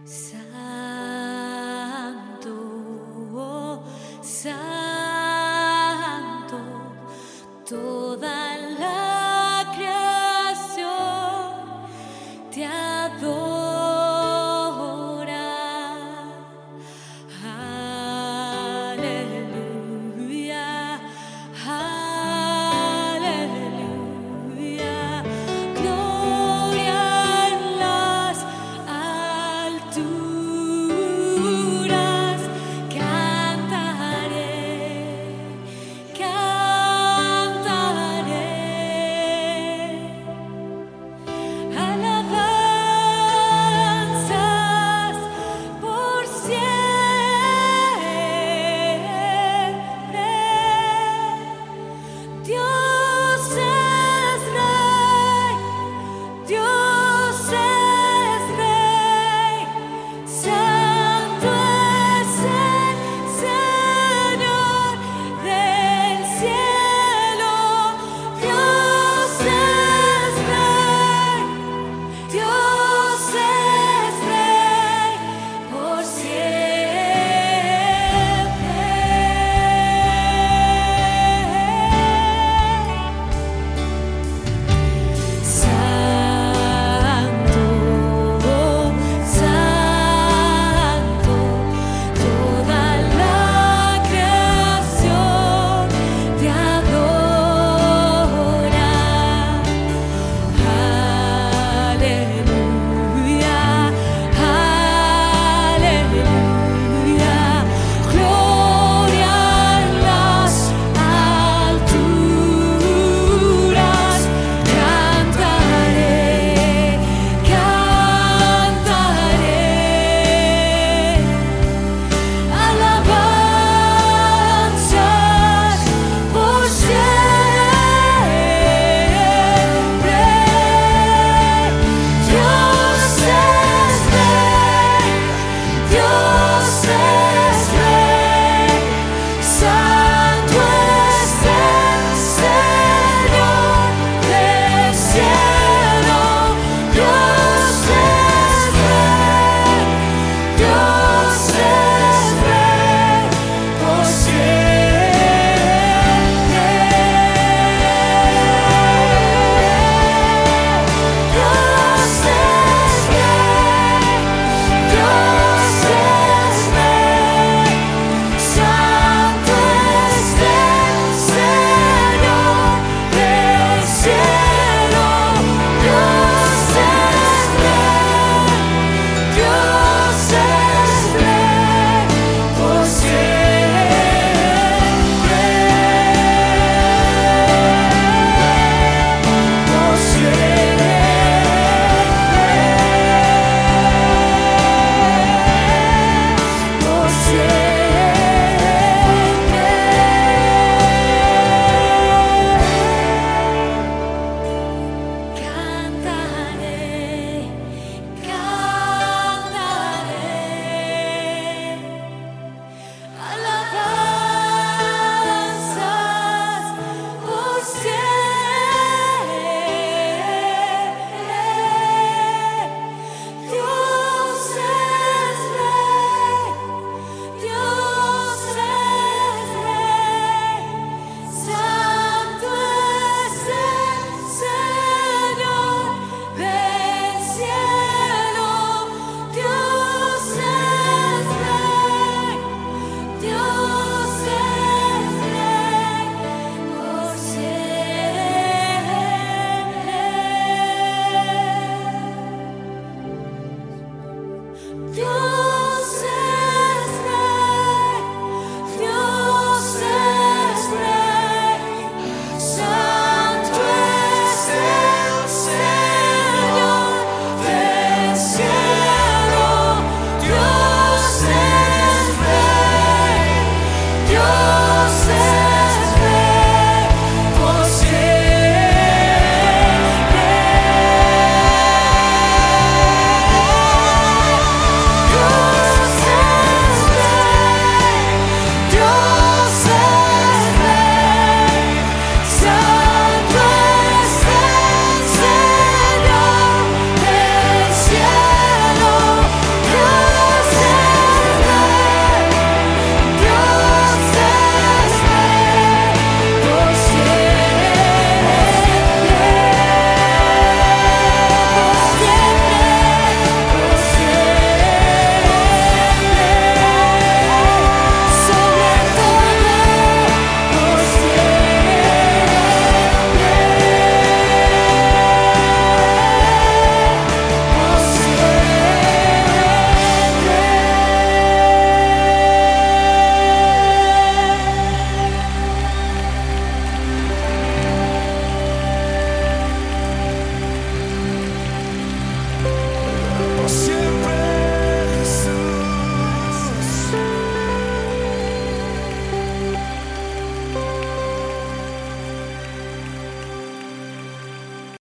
Santo, santo, toda la creación te adora. Aleluya, aleluya, gloria en las alturas. Cantaré, cantaré alabanzas por siempre. Dios es Rey, Dios es Rey, Santo es el Señor del cielo. Dios es Rey, Dios es Rey por siempre. Santo, santo, toda la creación te adora. Aleluya, aleluya, gloria en las alturas. Cantaré, cantaré alabanzas por siempre. Dios es Rey, Dios es Rey, Santo es el Señor del cielo. Dios es Rey, Dios es Rey por siempre. Dios es Rey, Dios es Rey, Santo es el Señor del cielo. Dios es Rey, Dios es Rey por siempre, por siempre, por siempre. Cantaré, cantaré alabanzas por siempre. Dios es Rey, Dios es Rey, Santo es el Señor del cielo. Dios es Rey, Dios es Rey por siempre. Dios